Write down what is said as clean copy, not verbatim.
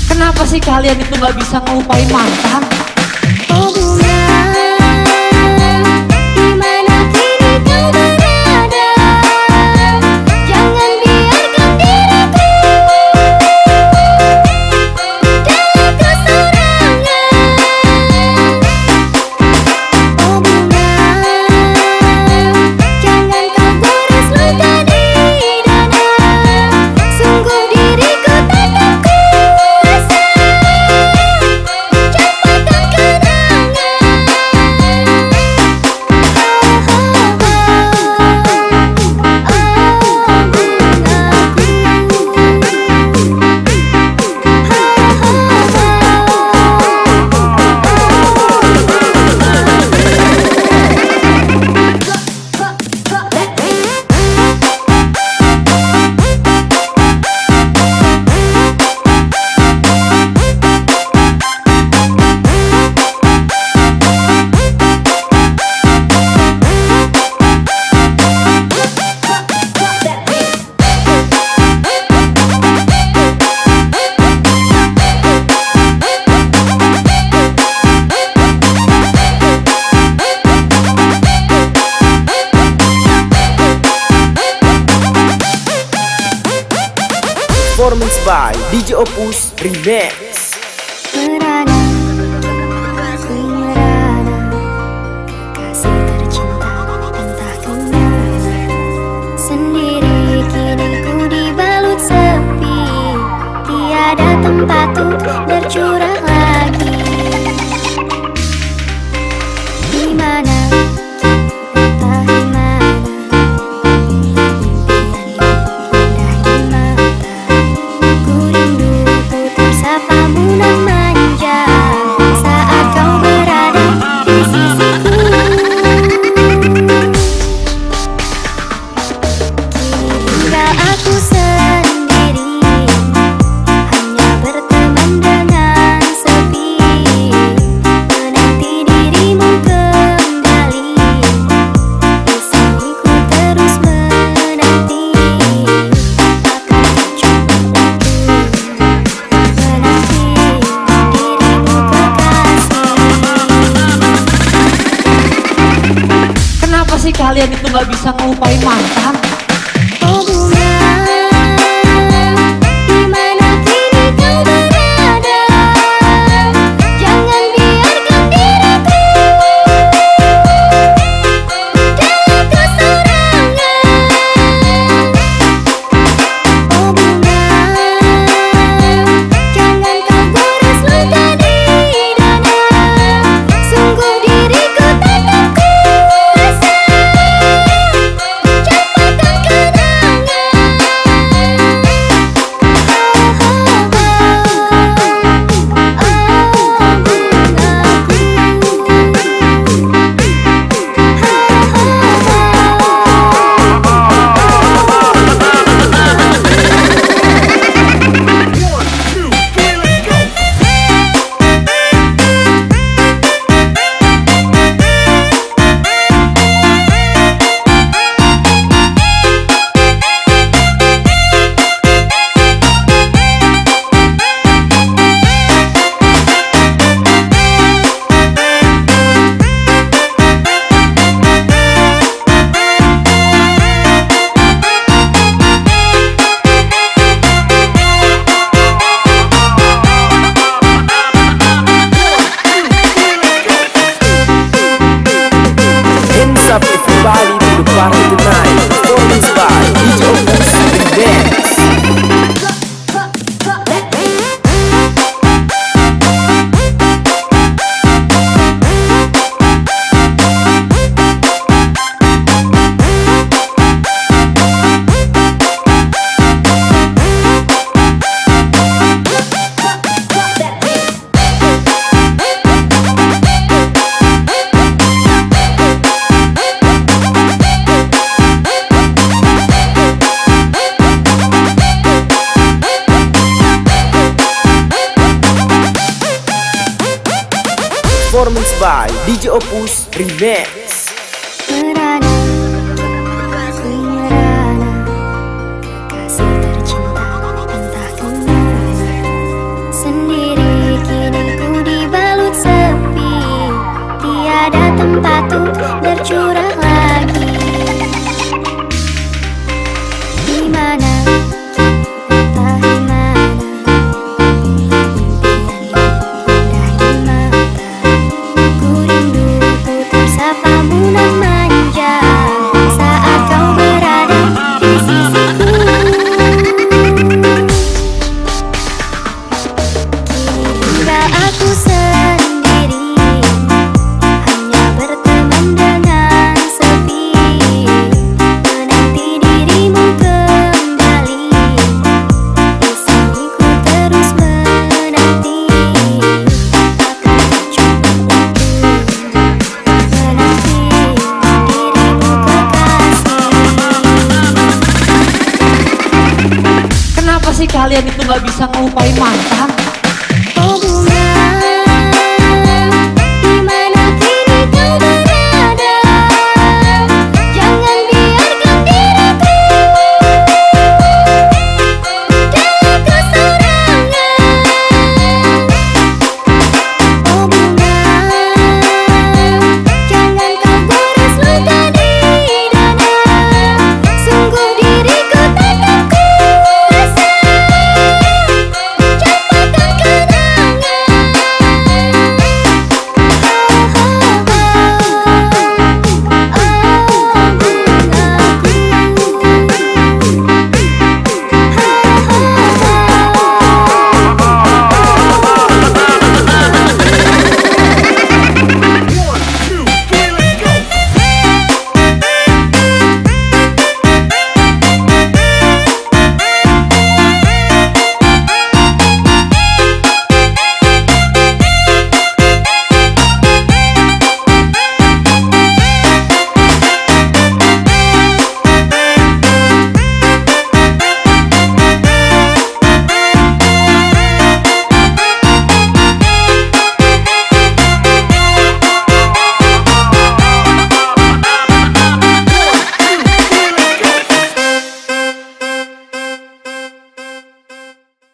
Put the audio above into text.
Kenapa sih kalian itu gak bisa ngelupain mantan? Oh bunga, dimana kini kau berada? Jangan biarkan diriku dalam keserangan. Oh bunga, jangan kau gores luka di dada. Sungguh diriku tak kuasa campakkan kenangan. Performance by DJ Opus Remix. Merana, ku merana, kasih tercinta entah kemana. Sendiri kini ku dibalut sepi, tiada tempat untuk bercurah lagi. Di mana? Entah di mana. Kalian itu gak bisa ngelupain mantan? Oh bunga, dimana kini kau berada? Jangan biarkan diriku dalam keserangan. Oh bunga, jangan kau gores luka di dada. Sungguh diriku tak kuasa campakkan kenangan. Hands up everybody to the party tonight. Performance by DJ Opus Remix. Performance by DJ Opus Remix. Merana, ku merana, kasih tercinta entah kemana. patut bercurah lagi. Di mana entah di mana, impian indah di mata. Ku rindu ku tersapamu nan manja saat kau berada di sisiku. Kini tinggal aku sendiri, hanya berteman dengan sepi, menanti dirimu kembali. Di sini ku terus menanti, akan coba untuk menanti dirimu kekasih. Kenapa sih kalian itu nggak bisa ngelupain mantan? Oh bunga